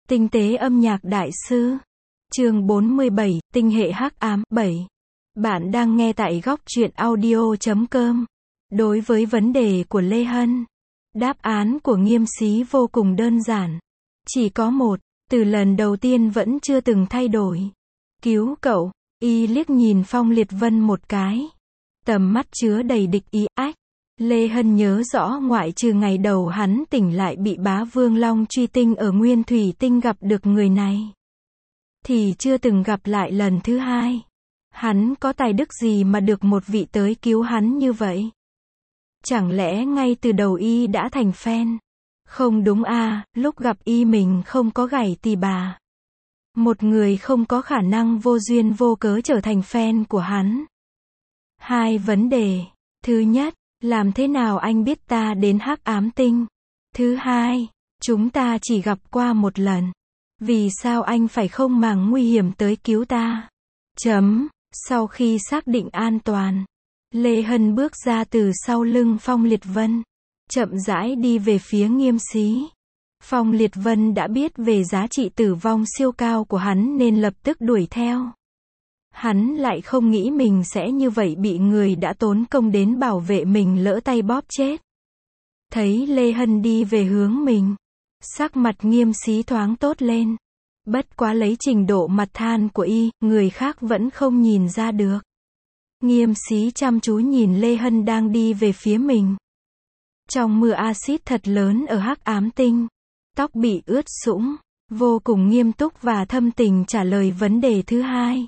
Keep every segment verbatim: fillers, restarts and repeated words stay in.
Tinh tế âm nhạc đại sư. Chương bốn mươi bảy, tinh hệ hắc ám. bảy. Bạn đang nghe tại góc truyện audio chấm com. Đối với vấn đề của Lê Hân, đáp án của Nghiêm Xí vô cùng đơn giản. Chỉ có một, từ lần đầu tiên vẫn chưa từng thay đổi. Cứu cậu. Y liếc nhìn Phong Liệt Vân một cái. Tầm mắt chứa đầy địch ý. Ách. Lê Hân nhớ rõ ngoại trừ ngày đầu hắn tỉnh lại bị Bá Vương Long truy tinh ở Nguyên Thủy Tinh gặp được người này, thì chưa từng gặp lại lần thứ hai. Hắn có tài đức gì mà được một vị tới cứu hắn như vậy? Chẳng lẽ ngay từ đầu y đã thành fan? Không đúng à, lúc gặp y mình không có gảy tì bà. Một người không có khả năng vô duyên vô cớ trở thành fan của hắn. Hai vấn đề. Thứ nhất, làm thế nào anh biết ta đến Hắc Ám Tinh? Thứ hai, chúng ta chỉ gặp qua một lần. Vì sao anh phải không màng nguy hiểm tới cứu ta? Chấm. Sau khi xác định an toàn, Lê Hân bước ra từ sau lưng Phong Liệt Vân, chậm rãi đi về phía Nghiêm Xí. Phong Liệt Vân đã biết về giá trị tử vong siêu cao của hắn nên lập tức đuổi theo. Hắn lại không nghĩ mình sẽ như vậy bị người đã tốn công đến bảo vệ mình lỡ tay bóp chết. Thấy Lê Hân đi về hướng mình, sắc mặt Nghiêm Xí thoáng tốt lên. Bất quá lấy trình độ mặt than của y, người khác vẫn không nhìn ra được. Nghiêm Xí chăm chú nhìn Lê Hân đang đi về phía mình. Trong mưa axit thật lớn ở Hắc Ám Tinh, tóc bị ướt sũng, vô cùng nghiêm túc và thâm tình trả lời vấn đề thứ hai.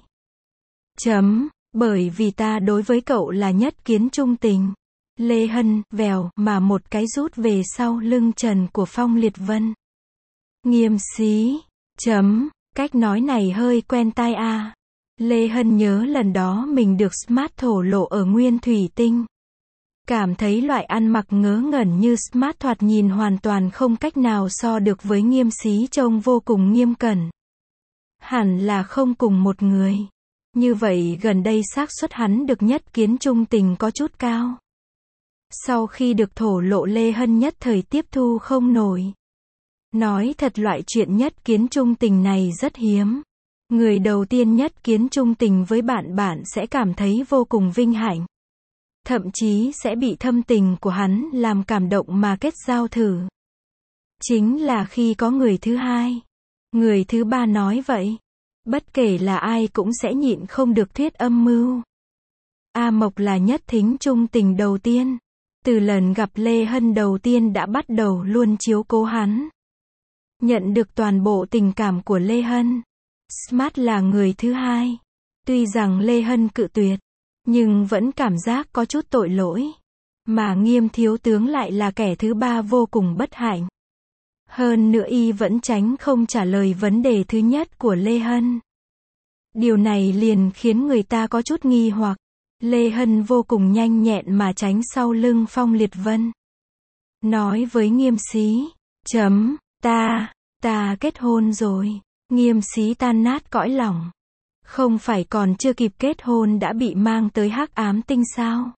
Chấm, bởi vì ta đối với cậu là nhất kiến trung tình. Lê Hân, vèo, mà một cái rút về sau lưng trần của Phong Liệt Vân. Nghiêm Xí, chấm, cách nói này hơi quen tai à. Lê Hân nhớ lần đó mình được Smart thổ lộ ở Nguyên Thủy Tinh. Cảm thấy loại ăn mặc ngớ ngẩn như Smart thoạt nhìn hoàn toàn không cách nào so được với Nghiêm Xí trông vô cùng nghiêm cẩn. Hẳn là không cùng một người. Như vậy gần đây xác suất hắn được nhất kiến trung tình có chút cao. Sau khi được thổ lộ Lê Hân nhất thời tiếp thu không nổi. Nói thật loại chuyện nhất kiến trung tình này rất hiếm. Người đầu tiên nhất kiến trung tình với bạn bạn sẽ cảm thấy vô cùng vinh hạnh. Thậm chí sẽ bị thâm tình của hắn làm cảm động mà kết giao thử. Chính là khi có người thứ hai, người thứ ba nói vậy. Bất kể là ai cũng sẽ nhịn không được thuyết âm mưu. A Mộc là nhất thính trung tình đầu tiên. Từ lần gặp Lê Hân đầu tiên đã bắt đầu luôn chiếu cố hắn. Nhận được toàn bộ tình cảm của Lê Hân. Smart là người thứ hai. Tuy rằng Lê Hân cự tuyệt, nhưng vẫn cảm giác có chút tội lỗi. Mà Nghiêm thiếu tướng lại là kẻ thứ ba vô cùng bất hạnh. Hơn nữa y vẫn tránh không trả lời vấn đề thứ nhất của Lê Hân. Điều này liền khiến người ta có chút nghi hoặc. Lê Hân vô cùng nhanh nhẹn mà tránh sau lưng Phong Liệt Vân. Nói với Nghiêm Xí, chấm, ta, ta kết hôn rồi. Nghiêm Xí tan nát cõi lòng. Không phải còn chưa kịp kết hôn đã bị mang tới Hắc Ám Tinh sao?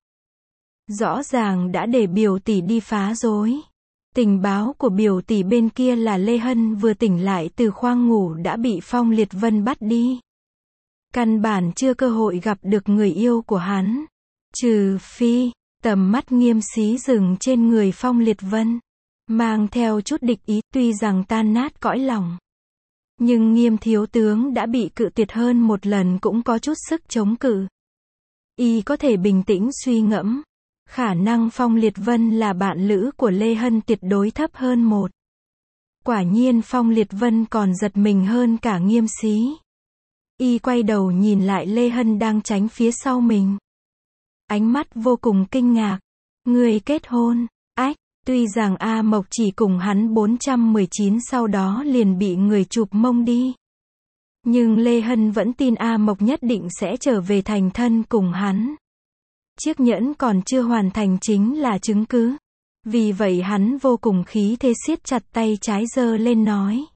Rõ ràng đã để biểu tỷ đi phá rối. Tình báo của biểu tỷ bên kia là Lê Hân vừa tỉnh lại từ khoang ngủ đã bị Phong Liệt Vân bắt đi. Căn bản chưa cơ hội gặp được người yêu của hắn. Trừ phi, tầm mắt Nghiêm Xí dừng trên người Phong Liệt Vân. Mang theo chút địch ý, tuy rằng tan nát cõi lòng. Nhưng Nghiêm thiếu tướng đã bị cự tuyệt hơn một lần cũng có chút sức chống cự. Y có thể bình tĩnh suy ngẫm. Khả năng Phong Liệt Vân là bạn lữ của Lê Hân tuyệt đối thấp hơn một. Quả nhiên Phong Liệt Vân còn giật mình hơn cả Nghiêm Xí. Y quay đầu nhìn lại Lê Hân đang tránh phía sau mình. Ánh mắt vô cùng kinh ngạc. Người kết hôn, ách, tuy rằng A Mộc chỉ cùng hắn bốn trăm mười chín sau đó liền bị người chụp mông đi. Nhưng Lê Hân vẫn tin A Mộc nhất định sẽ trở về thành thân cùng hắn. Chiếc nhẫn còn chưa hoàn thành chính là chứng cứ. Vì vậy hắn vô cùng khí thế siết chặt tay trái giơ lên nói.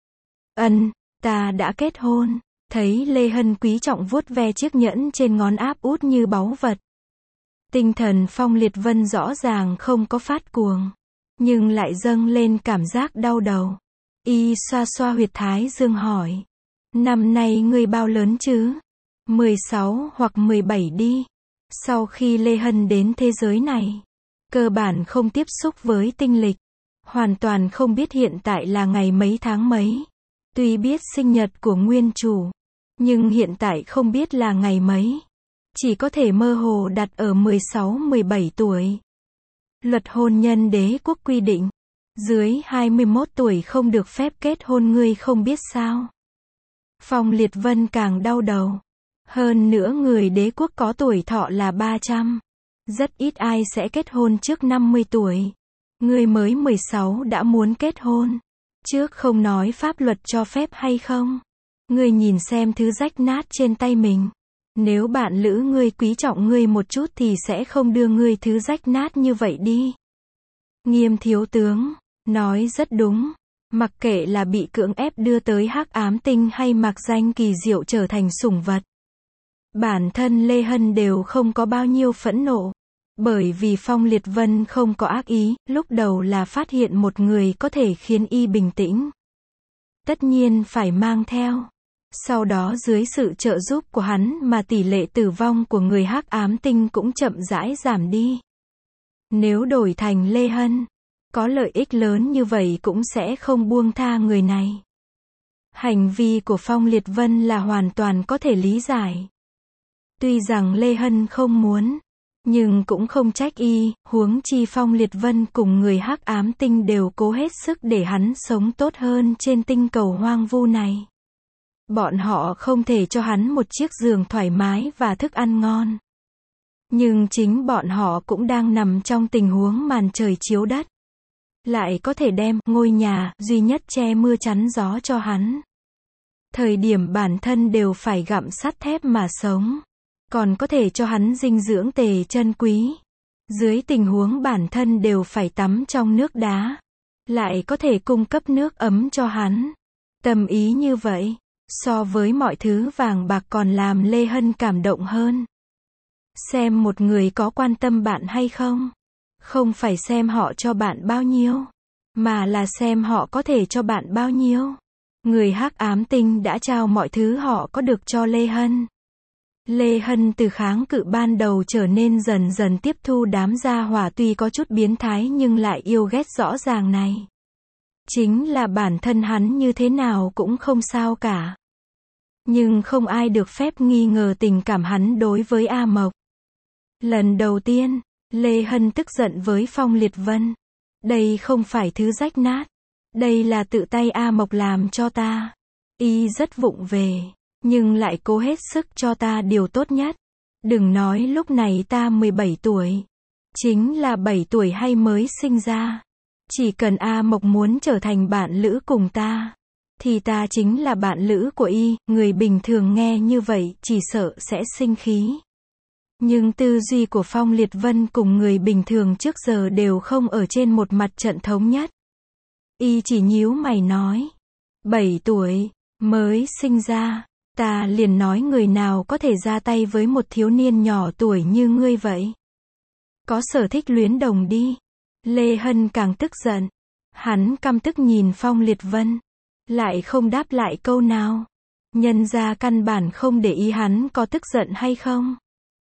Ân, ta đã kết hôn. Thấy Lê Hân quý trọng vuốt ve chiếc nhẫn trên ngón áp út như báu vật. Tinh thần Phong Liệt Vân rõ ràng không có phát cuồng. Nhưng lại dâng lên cảm giác đau đầu. Y xoa xoa huyệt thái dương hỏi. Năm nay ngươi bao lớn chứ? mười sáu hoặc mười bảy đi. Sau khi Lê Hân đến thế giới này, cơ bản không tiếp xúc với tinh lịch. Hoàn toàn không biết hiện tại là ngày mấy tháng mấy. Tuy biết sinh nhật của nguyên chủ, nhưng hiện tại không biết là ngày mấy. Chỉ có thể mơ hồ đặt ở mười sáu mười bảy tuổi. Luật hôn nhân đế quốc quy định, dưới hai mươi mốt tuổi không được phép kết hôn, ngươi không biết sao? Phong Liệt Vân càng đau đầu. Hơn nữa người đế quốc có tuổi thọ là ba trăm. Rất ít ai sẽ kết hôn trước năm mươi tuổi. Ngươi mới mười sáu đã muốn kết hôn. Trước không nói pháp luật cho phép hay không. Ngươi nhìn xem thứ rách nát trên tay mình. Nếu bạn lữ ngươi quý trọng ngươi một chút thì sẽ không đưa ngươi thứ rách nát như vậy đi. Nghiêm thiếu tướng, nói rất đúng. Mặc kệ là bị cưỡng ép đưa tới hắc ám tinh hay mặc danh kỳ diệu trở thành sủng vật. Bản thân Lê Hân đều không có bao nhiêu phẫn nộ. Bởi vì Phong Liệt Vân không có ác ý, lúc đầu là phát hiện một người có thể khiến y bình tĩnh. Tất nhiên phải mang theo. Sau đó dưới sự trợ giúp của hắn mà tỷ lệ tử vong của người hắc ám tinh cũng chậm rãi giảm đi. Nếu đổi thành Lê Hân, có lợi ích lớn như vậy cũng sẽ không buông tha người này. Hành vi của Phong Liệt Vân là hoàn toàn có thể lý giải. Tuy rằng Lê Hân không muốn, nhưng cũng không trách y, huống chi Phong Liệt Vân cùng người hắc ám tinh đều cố hết sức để hắn sống tốt hơn trên tinh cầu hoang vu này. Bọn họ không thể cho hắn một chiếc giường thoải mái và thức ăn ngon. Nhưng chính bọn họ cũng đang nằm trong tình huống màn trời chiếu đất. Lại có thể đem ngôi nhà duy nhất che mưa chắn gió cho hắn. Thời điểm bản thân đều phải gặm sắt thép mà sống. Còn có thể cho hắn dinh dưỡng tề chân quý. Dưới tình huống bản thân đều phải tắm trong nước đá. Lại có thể cung cấp nước ấm cho hắn. Tâm ý như vậy, so với mọi thứ vàng bạc còn làm Lê Hân cảm động hơn. Xem một người có quan tâm bạn hay không. Không phải xem họ cho bạn bao nhiêu, mà là xem họ có thể cho bạn bao nhiêu. Người hắc ám tinh đã trao mọi thứ họ có được cho Lê Hân. Lê Hân từ kháng cự ban đầu trở nên dần dần tiếp thu đám gia hỏa tuy có chút biến thái nhưng lại yêu ghét rõ ràng này. Chính là bản thân hắn như thế nào cũng không sao cả. Nhưng không ai được phép nghi ngờ tình cảm hắn đối với A Mộc. Lần đầu tiên, Lê Hân tức giận với Phong Liệt Vân. Đây không phải thứ rách nát. Đây là tự tay A Mộc làm cho ta. Y rất vụng về, nhưng lại cố hết sức cho ta điều tốt nhất. Đừng nói lúc này ta mười bảy tuổi. Chính là bảy tuổi hay mới sinh ra. Chỉ cần A Mộc muốn trở thành bạn lữ cùng ta, thì ta chính là bạn lữ của y. Người bình thường nghe như vậy chỉ sợ sẽ sinh khí. Nhưng tư duy của Phong Liệt Vân cùng người bình thường trước giờ đều không ở trên một mặt trận thống nhất. Y chỉ nhíu mày nói. Bảy tuổi, mới sinh ra, ta liền nói người nào có thể ra tay với một thiếu niên nhỏ tuổi như ngươi vậy. Có sở thích luyến đồng đi. Lê Hân càng tức giận. Hắn căm tức nhìn Phong Liệt Vân. Lại không đáp lại câu nào. Nhân ra căn bản không để ý hắn có tức giận hay không.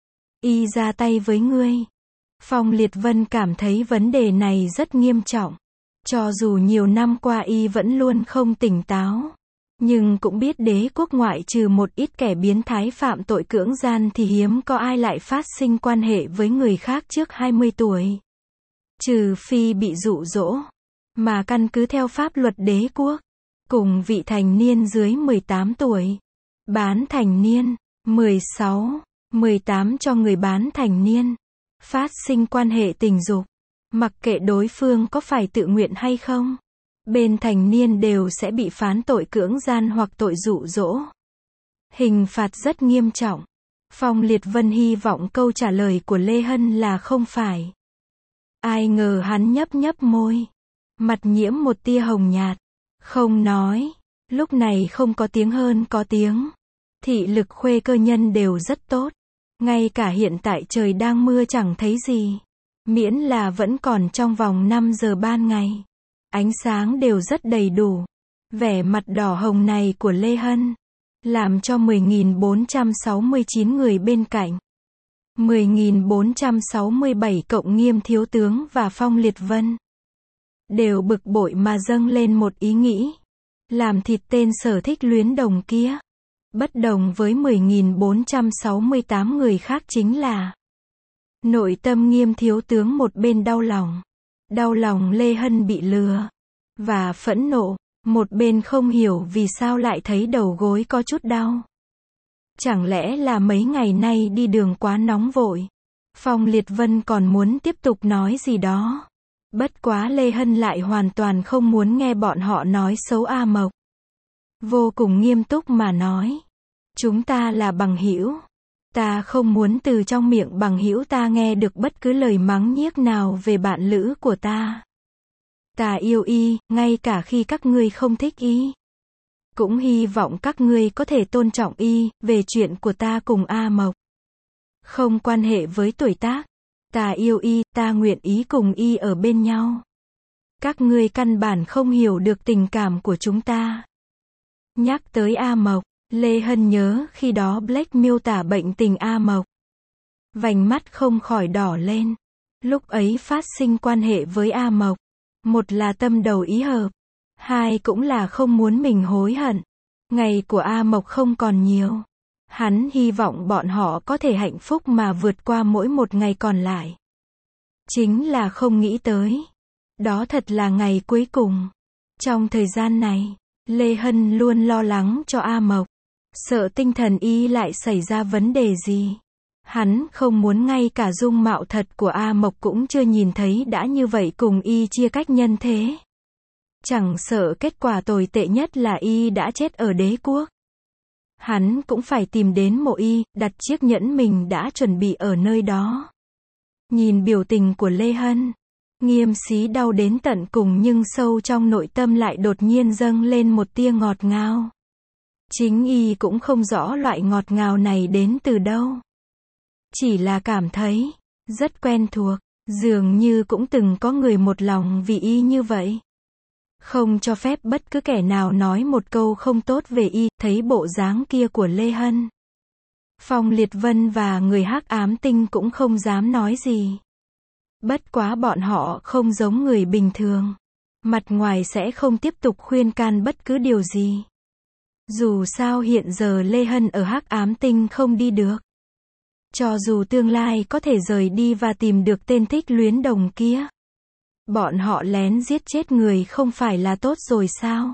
Y ra tay với ngươi. Phong Liệt Vân cảm thấy vấn đề này rất nghiêm trọng. Cho dù nhiều năm qua y vẫn luôn không tỉnh táo. Nhưng cũng biết đế quốc ngoại trừ một ít kẻ biến thái phạm tội cưỡng gian thì hiếm có ai lại phát sinh quan hệ với người khác trước hai mươi tuổi. Trừ phi bị dụ dỗ. Mà căn cứ theo pháp luật đế quốc. Cùng vị thành niên dưới mười tám tuổi. Bán thành niên. mười sáu, mười tám cho người bán thành niên. Phát sinh quan hệ tình dục. Mặc kệ đối phương có phải tự nguyện hay không. Bên thành niên đều sẽ bị phán tội cưỡng gian hoặc tội dụ dỗ. Hình phạt rất nghiêm trọng. Phong Liệt Vân hy vọng câu trả lời của Lê Hân là không phải. Ai ngờ hắn nhấp nhấp môi. Mặt nhiễm một tia hồng nhạt. Không nói. Lúc này không có tiếng hơn có tiếng. Thị lực khuê cơ nhân đều rất tốt. Ngay cả hiện tại trời đang mưa chẳng thấy gì. Miễn là vẫn còn trong vòng năm giờ ban ngày. Ánh sáng đều rất đầy đủ. Vẻ mặt đỏ hồng này của Lê Hân, làm cho mười nghìn bốn trăm sáu mươi chín người bên cạnh, mười nghìn bốn trăm sáu mươi bảy cộng Nghiêm thiếu tướng và Phong Liệt Vân, đều bực bội mà dâng lên một ý nghĩ, làm thịt tên Sở Thích Luyến Đồng kia. Bất đồng với mười nghìn bốn trăm sáu mươi tám người khác chính là, nội tâm Nghiêm thiếu tướng một bên đau lòng, đau lòng Lê Hân bị lừa, và phẫn nộ, một bên không hiểu vì sao lại thấy đầu gối có chút đau. Chẳng lẽ là mấy ngày nay đi đường quá nóng vội? Phong Liệt Vân còn muốn tiếp tục nói gì đó. Bất quá Lê Hân lại hoàn toàn không muốn nghe bọn họ nói xấu A Mộc. Vô cùng nghiêm túc mà nói. Chúng ta là bằng hữu. Ta không muốn từ trong miệng bằng hữu ta nghe được bất cứ lời mắng nhiếc nào về bạn lữ của ta. Ta yêu y, ngay cả khi các ngươi không thích y. Cũng hy vọng các ngươi có thể tôn trọng y, về chuyện của ta cùng A Mộc. Không quan hệ với tuổi tác. Ta yêu y, ta nguyện ý cùng y ở bên nhau. Các ngươi căn bản không hiểu được tình cảm của chúng ta. Nhắc tới A Mộc, Lê Hân nhớ khi đó Black miêu tả bệnh tình A Mộc. Vành mắt không khỏi đỏ lên. Lúc ấy phát sinh quan hệ với A Mộc. Một là tâm đầu ý hợp. Hai cũng là không muốn mình hối hận. Ngày của A Mộc không còn nhiều. Hắn hy vọng bọn họ có thể hạnh phúc mà vượt qua mỗi một ngày còn lại. Chính là không nghĩ tới. Đó thật là ngày cuối cùng. Trong thời gian này, Lê Hân luôn lo lắng cho A Mộc. Sợ tinh thần y lại xảy ra vấn đề gì. Hắn không muốn ngay cả dung mạo thật của A Mộc cũng chưa nhìn thấy đã như vậy cùng y chia cách nhân thế. Chẳng sợ kết quả tồi tệ nhất là y đã chết ở đế quốc. Hắn cũng phải tìm đến mộ y, đặt chiếc nhẫn mình đã chuẩn bị ở nơi đó. Nhìn biểu tình của Lê Hân, Nghiêm Xí đau đến tận cùng nhưng sâu trong nội tâm lại đột nhiên dâng lên một tia ngọt ngào. Chính y cũng không rõ loại ngọt ngào này đến từ đâu. Chỉ là cảm thấy rất quen thuộc, dường như cũng từng có người một lòng vì y như vậy. Không cho phép bất cứ kẻ nào nói một câu không tốt về y. Thấy bộ dáng kia của Lê Hân, Phong Liệt Vân và người Hắc Ám Tinh cũng không dám nói gì. Bất quá bọn họ không giống người bình thường. Mặt ngoài sẽ không tiếp tục khuyên can bất cứ điều gì. Dù sao hiện giờ Lê Hân ở Hắc Ám Tinh không đi được. Cho dù tương lai có thể rời đi và tìm được tên Thích Luyến Đồng kia. Bọn họ lén giết chết người không phải là tốt rồi sao?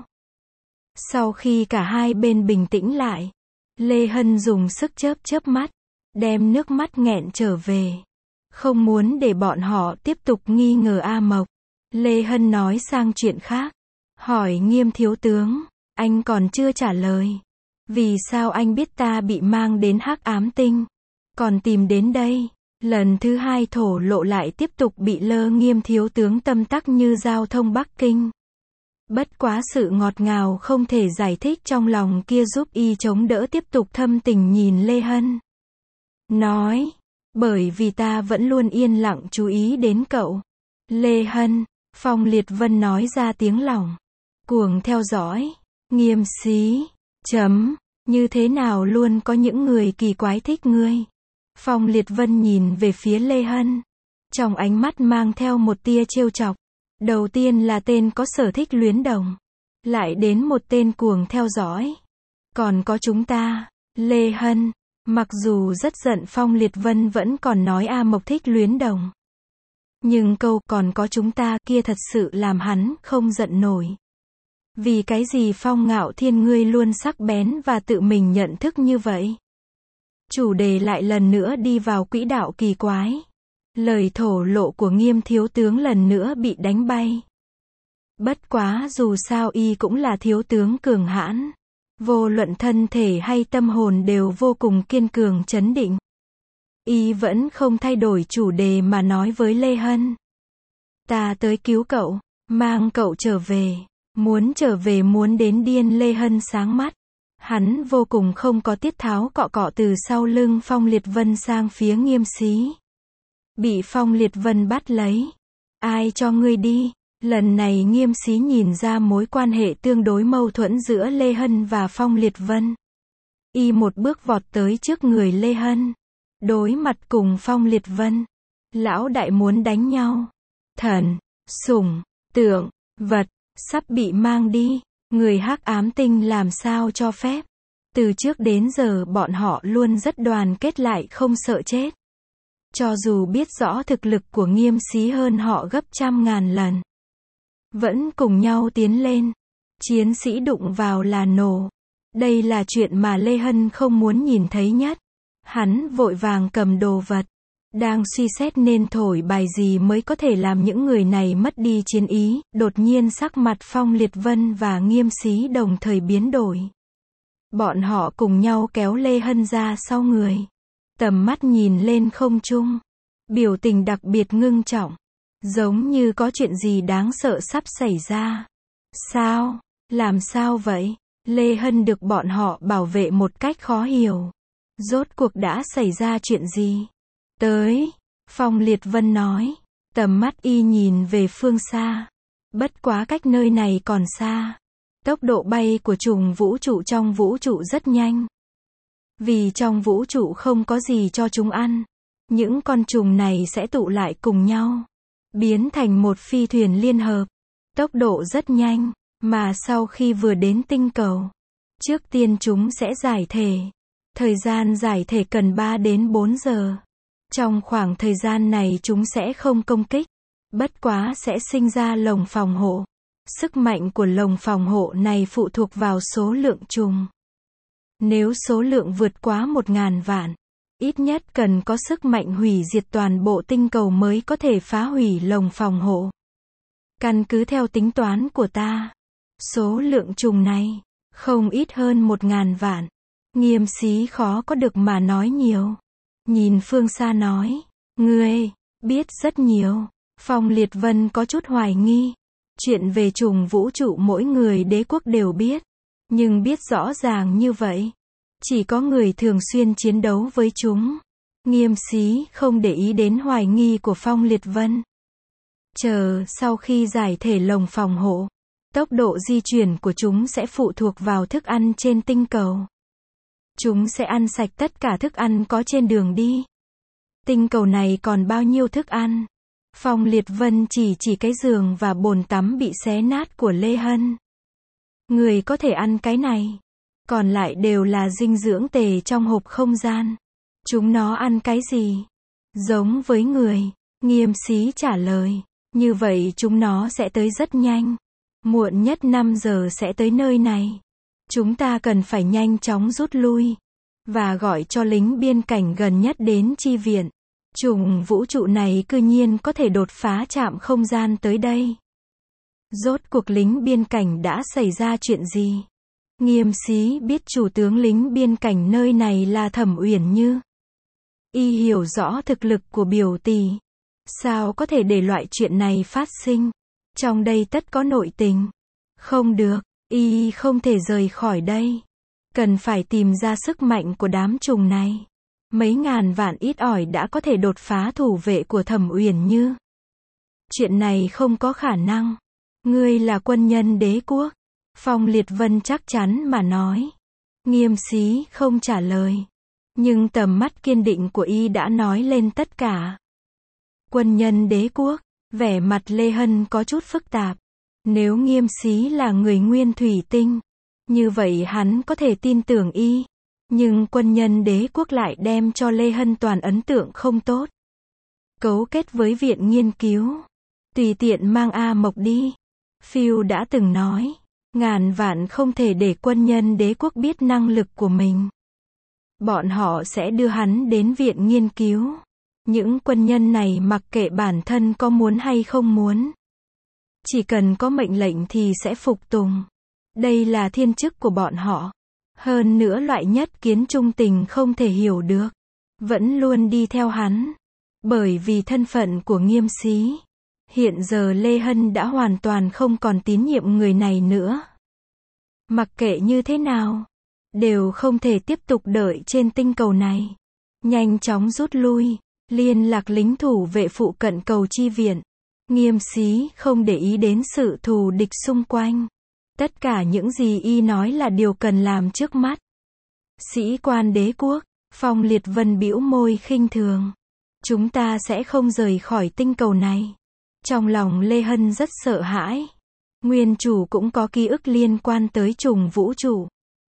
Sau khi cả hai bên bình tĩnh lại, Lê Hân dùng sức chớp chớp mắt, đem nước mắt nghẹn trở về. Không muốn để bọn họ tiếp tục nghi ngờ A Mộc. Lê Hân nói sang chuyện khác. Hỏi Nghiêm thiếu tướng, anh còn chưa trả lời. Vì sao anh biết ta bị mang đến Hắc Ám Tinh? Còn tìm đến đây? Lần thứ hai thổ lộ lại tiếp tục bị lơ. Nghiêm thiếu tướng tâm tắc như giao thông Bắc Kinh. Bất quá sự ngọt ngào không thể giải thích trong lòng kia giúp y chống đỡ tiếp tục thâm tình nhìn Lê Hân. Nói, bởi vì ta vẫn luôn yên lặng chú ý đến cậu. Lê Hân, Phong Liệt Vân nói ra tiếng lòng. Cuồng theo dõi, Nghiêm Xí, chấm, như thế nào luôn có những người kỳ quái thích ngươi. Phong Liệt Vân nhìn về phía Lê Hân. Trong ánh mắt mang theo một tia trêu chọc. Đầu tiên là tên có sở thích luyến đồng. Lại đến một tên cuồng theo dõi. Còn có chúng ta, Lê Hân. Mặc dù rất giận Phong Liệt Vân vẫn còn nói A Mộc thích luyến đồng. Nhưng câu còn có chúng ta kia thật sự làm hắn không giận nổi. Vì cái gì Phong Ngạo Thiên ngươi luôn sắc bén và tự mình nhận thức như vậy? Chủ đề lại lần nữa đi vào quỹ đạo kỳ quái. Lời thổ lộ của Nghiêm thiếu tướng lần nữa bị đánh bay. Bất quá dù sao y cũng là thiếu tướng cường hãn. Vô luận thân thể hay tâm hồn đều vô cùng kiên cường trấn định. Y vẫn không thay đổi chủ đề mà nói với Lê Hân. Ta tới cứu cậu, mang cậu trở về. Muốn trở về muốn đến điên. Lê Hân sáng mắt. Hắn vô cùng không có tiết tháo cọ cọ từ sau lưng Phong Liệt Vân sang phía Nghiêm Xí. Bị Phong Liệt Vân bắt lấy. Ai cho ngươi đi? Lần này Nghiêm Xí nhìn ra mối quan hệ tương đối mâu thuẫn giữa Lê Hân và Phong Liệt Vân. Y một bước vọt tới trước người Lê Hân, đối mặt cùng Phong Liệt Vân. Lão đại muốn đánh nhau. Thần, sủng, tượng, vật, sắp bị mang đi. Người Hắc Ám Tinh làm sao cho phép. Từ trước đến giờ bọn họ luôn rất đoàn kết lại không sợ chết. Cho dù biết rõ thực lực của Nghiêm Xí hơn họ gấp trăm ngàn lần, vẫn cùng nhau tiến lên. Chiến sĩ đụng vào là nổ. Đây là chuyện mà Lê Hân không muốn nhìn thấy nhất. Hắn vội vàng cầm đồ vật, đang suy xét nên thổi bài gì mới có thể làm những người này mất đi chiến ý. Đột nhiên sắc mặt Phong Liệt Vân và Nghiêm Xí đồng thời biến đổi. Bọn họ cùng nhau kéo Lê Hân ra sau người, tầm mắt nhìn lên không trung, biểu tình đặc biệt ngưng trọng, giống như có chuyện gì đáng sợ sắp xảy ra. Sao? Làm sao vậy? Lê Hân được bọn họ bảo vệ một cách khó hiểu. Rốt cuộc đã xảy ra chuyện gì? Tới, Phong Liệt Vân nói, tầm mắt y nhìn về phương xa. Bất quá cách nơi này còn xa. Tốc độ bay của trùng vũ trụ trong vũ trụ rất nhanh. Vì trong vũ trụ không có gì cho chúng ăn, những con trùng này sẽ tụ lại cùng nhau, biến thành một phi thuyền liên hợp. Tốc độ rất nhanh, mà sau khi vừa đến tinh cầu, trước tiên chúng sẽ giải thể. Thời gian giải thể cần ba đến bốn giờ. Trong khoảng thời gian này chúng sẽ không công kích, bất quá sẽ sinh ra lồng phòng hộ. Sức mạnh của lồng phòng hộ này phụ thuộc vào số lượng trùng. Nếu số lượng vượt quá một ngàn vạn, ít nhất cần có sức mạnh hủy diệt toàn bộ tinh cầu mới có thể phá hủy lồng phòng hộ. Căn cứ theo tính toán của ta, số lượng trùng này không ít hơn một ngàn vạn. Nghiêm Xí khó có được mà nói nhiều. Nhìn phương xa nói, ngươi biết rất nhiều. Phong Liệt Vân có chút hoài nghi. Chuyện về trùng vũ trụ mỗi người đế quốc đều biết, nhưng biết rõ ràng như vậy, chỉ có người thường xuyên chiến đấu với chúng. Nghiêm Xí không để ý đến hoài nghi của Phong Liệt Vân. Chờ sau khi giải thể lồng phòng hộ, tốc độ di chuyển của chúng sẽ phụ thuộc vào thức ăn trên tinh cầu. Chúng sẽ ăn sạch tất cả thức ăn có trên đường đi. Tinh cầu này còn bao nhiêu thức ăn? Phong Liệt Vân chỉ chỉ cái giường và bồn tắm bị xé nát của Lê Hân. Người có thể ăn cái này. Còn lại đều là dinh dưỡng tề trong hộp không gian. Chúng nó ăn cái gì? Giống với người. Nghiêm Xí trả lời. Như vậy chúng nó sẽ tới rất nhanh. Muộn nhất năm giờ sẽ tới nơi này. Chúng ta cần phải nhanh chóng rút lui. Và gọi cho lính biên cảnh gần nhất đến chi viện. Trùng vũ trụ này cư nhiên có thể đột phá trạm không gian tới đây. Rốt cuộc lính biên cảnh đã xảy ra chuyện gì? Nghiêm Xí biết chủ tướng lính biên cảnh nơi này là Thẩm Uyển Như. Y hiểu rõ thực lực của biểu tỷ. Sao có thể để loại chuyện này phát sinh? Trong đây tất có nội tình. Không được, y không thể rời khỏi đây. Cần phải tìm ra sức mạnh của đám trùng này. Mấy ngàn vạn ít ỏi đã có thể đột phá thủ vệ của Thẩm Uyển Như. Chuyện này không có khả năng. Ngươi là quân nhân đế quốc. Phong Liệt Vân chắc chắn mà nói. Nghiêm Xí không trả lời. Nhưng tầm mắt kiên định của y đã nói lên tất cả. Quân nhân đế quốc. Vẻ mặt Lê Hân có chút phức tạp. Nếu Nghiêm Xí là người nguyên thủy tinh, như vậy hắn có thể tin tưởng y. Nhưng quân nhân đế quốc lại đem cho Lê Hân toàn ấn tượng không tốt. Cấu kết với viện nghiên cứu. Tùy tiện mang A Mộc đi. Phiêu đã từng nói, ngàn vạn không thể để quân nhân đế quốc biết năng lực của mình. Bọn họ sẽ đưa hắn đến viện nghiên cứu. Những quân nhân này mặc kệ bản thân có muốn hay không muốn. Chỉ cần có mệnh lệnh thì sẽ phục tùng. Đây là thiên chức của bọn họ. Hơn nữa loại nhất kiến trung tình không thể hiểu được. Vẫn luôn đi theo hắn. Bởi vì thân phận của Nghiêm Xí. Hiện giờ Lê Hân đã hoàn toàn không còn tín nhiệm người này nữa. Mặc kệ như thế nào, đều không thể tiếp tục đợi trên tinh cầu này. Nhanh chóng rút lui, liên lạc lính thủ vệ phụ cận cầu chi viện. Nghiêm Xí không để ý đến sự thù địch xung quanh. Tất cả những gì y nói là điều cần làm trước mắt. Sĩ quan đế quốc, Phong Liệt Vân bĩu môi khinh thường. Chúng ta sẽ không rời khỏi tinh cầu này. Trong lòng Lê Hân rất sợ hãi. Nguyên chủ cũng có ký ức liên quan tới trùng vũ trụ.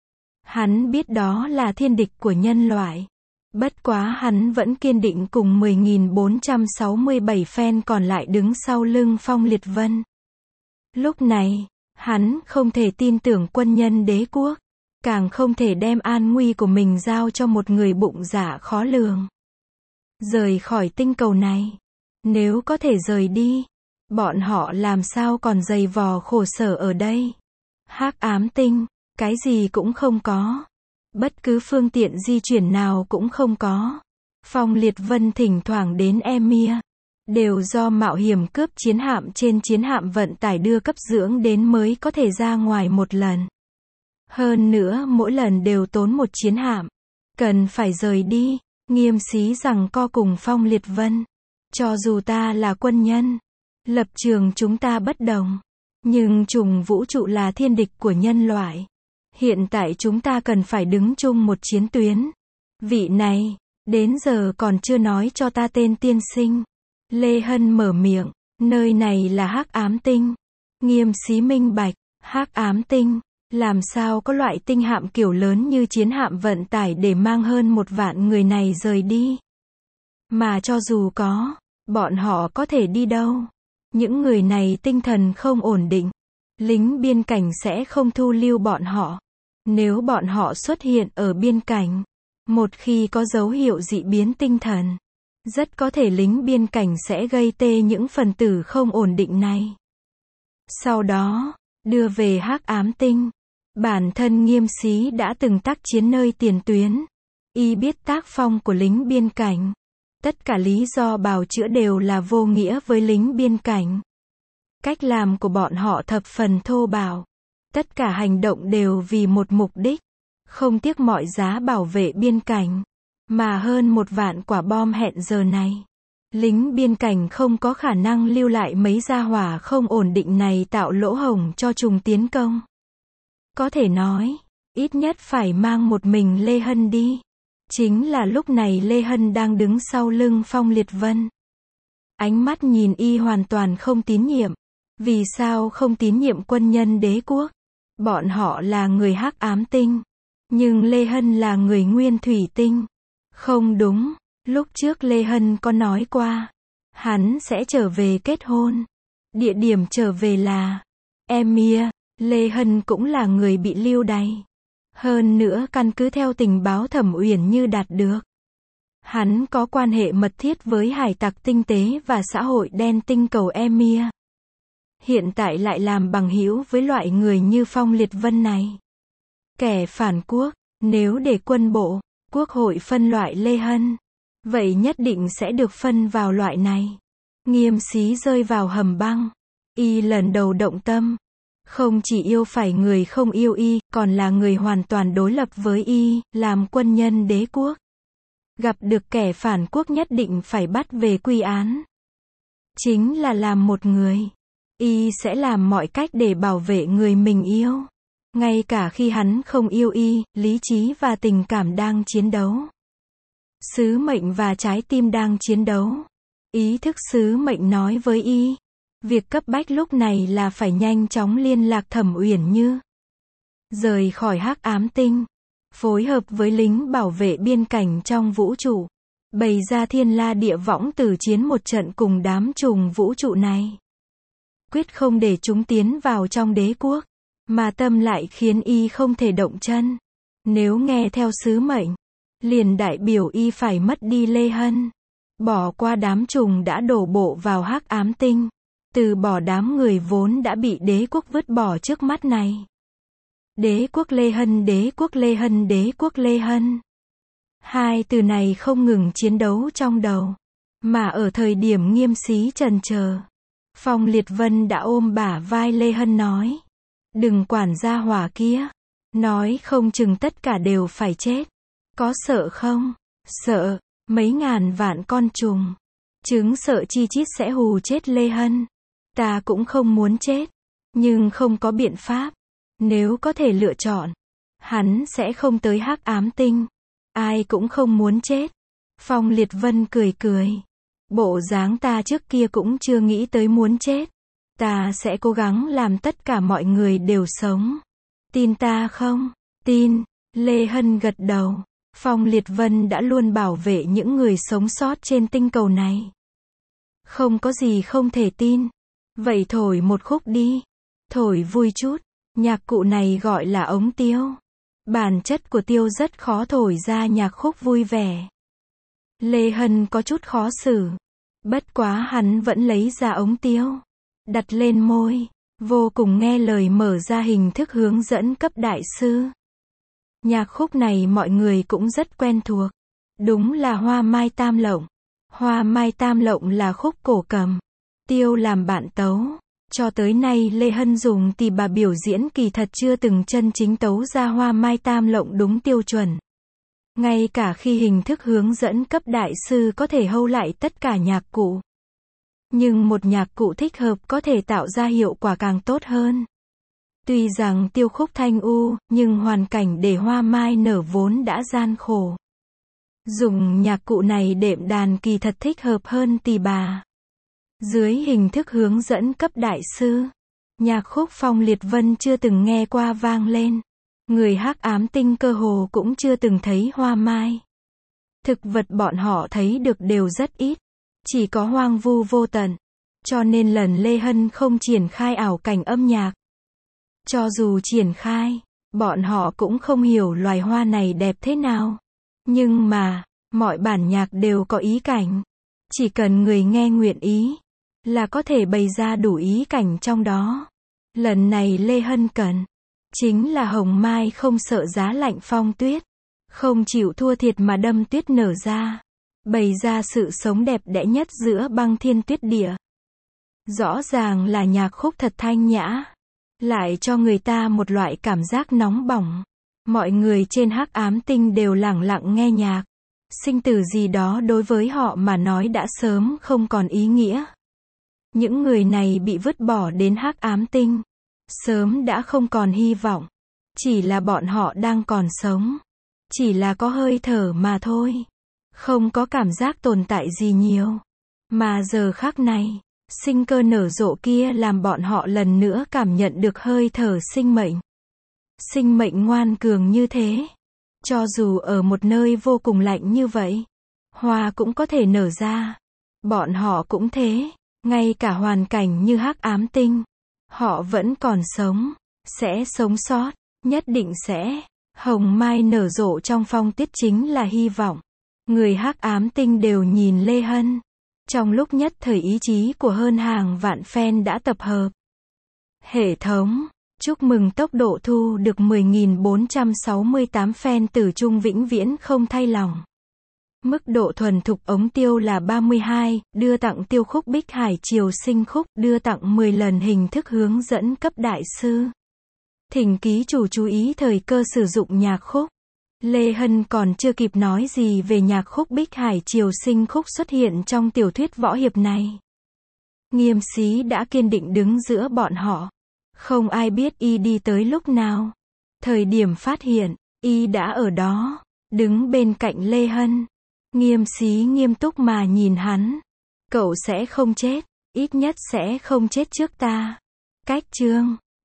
Hắn biết đó là thiên địch của nhân loại. Bất quá hắn vẫn kiên định cùng mười nghìn bốn trăm sáu mươi bảy fan còn lại đứng sau lưng Phong Liệt Vân. Lúc này, hắn không thể tin tưởng quân nhân đế quốc, càng không thể đem an nguy của mình giao cho một người bụng dạ khó lường. Rời khỏi tinh cầu này. Nếu có thể rời đi, bọn họ làm sao còn dày vò khổ sở ở đây. Hắc ám tinh, cái gì cũng không có. Bất cứ phương tiện di chuyển nào cũng không có. Phong Liệt Vân thỉnh thoảng đến Emir, đều do mạo hiểm cướp chiến hạm trên chiến hạm vận tải đưa cấp dưỡng đến mới có thể ra ngoài một lần. Hơn nữa mỗi lần đều tốn một chiến hạm. Cần phải rời đi. Nghiêm Xí rằng co cùng Phong Liệt Vân. Cho dù ta là quân nhân, lập trường chúng ta bất đồng, nhưng trùng vũ trụ là thiên địch của nhân loại. Hiện tại chúng ta cần phải đứng chung một chiến tuyến. Vị này, đến giờ còn chưa nói cho ta tên tiên sinh. Lê Hân mở miệng, nơi này là Hắc ám tinh. Nghiêm Xí minh bạch, Hắc ám tinh, làm sao có loại tinh hạm kiểu lớn như chiến hạm vận tải để mang hơn một vạn người này rời đi. Mà cho dù có, bọn họ có thể đi đâu? Những người này tinh thần không ổn định. Lính biên cảnh sẽ không thu lưu bọn họ. Nếu bọn họ xuất hiện ở biên cảnh, một khi có dấu hiệu dị biến tinh thần, rất có thể lính biên cảnh sẽ gây tê những phần tử không ổn định này. Sau đó, đưa về Hắc ám tinh. Bản thân Nghiêm Xí đã từng tác chiến nơi tiền tuyến. Y biết tác phong của lính biên cảnh. Tất cả lý do bào chữa đều là vô nghĩa với lính biên cảnh. Cách làm của bọn họ thập phần thô bạo. Tất cả hành động đều vì một mục đích. Không tiếc mọi giá bảo vệ biên cảnh. Mà hơn một vạn quả bom hẹn giờ này. Lính biên cảnh không có khả năng lưu lại mấy gia hỏa không ổn định này tạo lỗ hổng cho trùng tiến công. Có thể nói, ít nhất phải mang một mình Lê Hân đi. Chính là lúc này Lê Hân đang đứng sau lưng Phong Liệt Vân. Ánh mắt nhìn y hoàn toàn không tín nhiệm. Vì sao không tín nhiệm quân nhân đế quốc? Bọn họ là người Hắc ám tinh. Nhưng Lê Hân là người nguyên thủy tinh. Không đúng, lúc trước Lê Hân có nói qua. Hắn sẽ trở về kết hôn. Địa điểm trở về là Emir. Lê Hân cũng là người bị lưu đày. Hơn nữa căn cứ theo tình báo Thẩm Uyển Như đạt được. Hắn có quan hệ mật thiết với hải tặc tinh tế và xã hội đen tinh cầu Emir. Hiện tại lại làm bằng hữu với loại người như Phong Liệt Vân này. Kẻ phản quốc, nếu để quân bộ, quốc hội phân loại Lê Hân, vậy nhất định sẽ được phân vào loại này. Nghiêm Xí rơi vào hầm băng. Y lần đầu động tâm. Không chỉ yêu phải người không yêu y, còn là người hoàn toàn đối lập với y, làm quân nhân đế quốc. Gặp được kẻ phản quốc nhất định phải bắt về quy án. Chính là làm một người. Y sẽ làm mọi cách để bảo vệ người mình yêu. Ngay cả khi hắn không yêu y, lý trí và tình cảm đang chiến đấu. Sứ mệnh và trái tim đang chiến đấu. Ý thức sứ mệnh nói với y. Việc cấp bách lúc này là phải nhanh chóng liên lạc Thẩm Uyển Như. Rời khỏi Hắc ám tinh. Phối hợp với lính bảo vệ biên cảnh trong vũ trụ. Bày ra thiên la địa võng tử chiến một trận cùng đám trùng vũ trụ này. Quyết không để chúng tiến vào trong đế quốc. Mà tâm lại khiến y không thể động chân. Nếu nghe theo sứ mệnh, liền đại biểu y phải mất đi Lê Hân. Bỏ qua đám trùng đã đổ bộ vào Hắc ám tinh. Từ bỏ đám người vốn đã bị đế quốc vứt bỏ trước mắt này. Đế quốc Lê Hân, đế quốc Lê Hân, đế quốc Lê Hân. Hai từ này không ngừng chiến đấu trong đầu. Mà ở thời điểm Nghiêm Xí chần chờ, Phong Liệt Vân đã ôm bả vai Lê Hân nói. Đừng quản gia hỏa kia. Nói không chừng tất cả đều phải chết. Có sợ không? Sợ. Mấy ngàn vạn con trùng. Chứng sợ chi chít sẽ hù chết Lê Hân. Ta cũng không muốn chết. Nhưng không có biện pháp. Nếu có thể lựa chọn, hắn sẽ không tới Hắc Ám Tinh. Ai cũng không muốn chết. Phong Liệt Vân cười cười. Bộ dáng ta trước kia cũng chưa nghĩ tới muốn chết. Ta sẽ cố gắng làm tất cả mọi người đều sống. Tin ta không? Tin. Lê Hân gật đầu. Phong Liệt Vân đã luôn bảo vệ những người sống sót trên tinh cầu này. Không có gì không thể tin. Vậy thổi một khúc đi. Thổi vui chút. Nhạc cụ này gọi là ống tiêu. Bản chất của tiêu rất khó thổi ra nhạc khúc vui vẻ. Lê Hân có chút khó xử. Bất quá hắn vẫn lấy ra ống tiêu. Đặt lên môi. Vô cùng nghe lời mở ra hình thức hướng dẫn cấp đại sư. Nhạc khúc này mọi người cũng rất quen thuộc. Đúng là Hoa Mai Tam Lộng. Hoa Mai Tam Lộng là khúc cổ cầm. Tiêu làm bạn tấu. Cho tới nay Lê Hân dùng tỳ bà biểu diễn kỳ thật chưa từng chân chính tấu ra Hoa Mai Tam Lộng đúng tiêu chuẩn. Ngay cả khi hình thức hướng dẫn cấp đại sư có thể hâu lại tất cả nhạc cụ. Nhưng một nhạc cụ thích hợp có thể tạo ra hiệu quả càng tốt hơn. Tuy rằng tiêu khúc thanh u, nhưng hoàn cảnh để hoa mai nở vốn đã gian khổ. Dùng nhạc cụ này đệm đàn kỳ thật thích hợp hơn tỳ bà. Dưới hình thức hướng dẫn cấp đại sư, nhạc khúc Phong Liệt Vân chưa từng nghe qua vang lên. Người Hắc Ám Tinh cơ hồ cũng chưa từng thấy hoa mai. Thực vật bọn họ thấy được đều rất ít. Chỉ có hoang vu vô tận. Cho nên lần Lê Hân không triển khai ảo cảnh âm nhạc. Cho dù triển khai, bọn họ cũng không hiểu loài hoa này đẹp thế nào. Nhưng mà, mọi bản nhạc đều có ý cảnh. Chỉ cần người nghe nguyện ý, là có thể bày ra đủ ý cảnh trong đó. Lần này Lê Hân cần, chính là hồng mai không sợ giá lạnh phong tuyết. Không chịu thua thiệt mà đâm tuyết nở ra. Bày ra sự sống đẹp đẽ nhất giữa băng thiên tuyết địa. Rõ ràng là nhạc khúc thật thanh nhã. Lại cho người ta một loại cảm giác nóng bỏng. Mọi người trên Hắc Ám Tinh đều lẳng lặng nghe nhạc. Sinh tử gì đó đối với họ mà nói đã sớm không còn ý nghĩa. Những người này bị vứt bỏ đến Hắc Ám Tinh. Sớm đã không còn hy vọng. Chỉ là bọn họ đang còn sống. Chỉ là có hơi thở mà thôi. Không có cảm giác tồn tại gì nhiều. Mà giờ khắc này, sinh cơ nở rộ kia làm bọn họ lần nữa cảm nhận được hơi thở sinh mệnh. Sinh mệnh ngoan cường như thế. Cho dù ở một nơi vô cùng lạnh như vậy, hoa cũng có thể nở ra. Bọn họ cũng thế. Ngay cả hoàn cảnh như Hắc Ám Tinh, họ vẫn còn sống. Sẽ sống sót. Nhất định sẽ. Hồng mai nở rộ trong phong tuyết chính là hy vọng. Người Hắc Ám Tinh đều nhìn Lê Hân. Trong lúc nhất thời ý chí của hơn hàng vạn fan đã tập hợp. Hệ thống, chúc mừng tốc độ thu được mười nghìn bốn trăm sáu mươi tám fan tử trung vĩnh viễn không thay lòng. Mức độ thuần thục ống tiêu là ba mươi hai, đưa tặng tiêu khúc Bích Hải Triều Sinh khúc, đưa tặng mười lần hình thức hướng dẫn cấp đại sư. Thỉnh ký chủ chú ý thời cơ sử dụng nhạc khúc. Lê Hân còn chưa kịp nói gì về nhạc khúc Bích Hải Triều Sinh khúc xuất hiện trong tiểu thuyết võ hiệp này. Nghiêm Xí đã kiên định đứng giữa bọn họ. Không ai biết y đi tới lúc nào. Thời điểm phát hiện, y đã ở đó, đứng bên cạnh Lê Hân. Nghiêm Xí nghiêm túc mà nhìn hắn. Cậu sẽ không chết, ít nhất sẽ không chết trước ta. Cách chương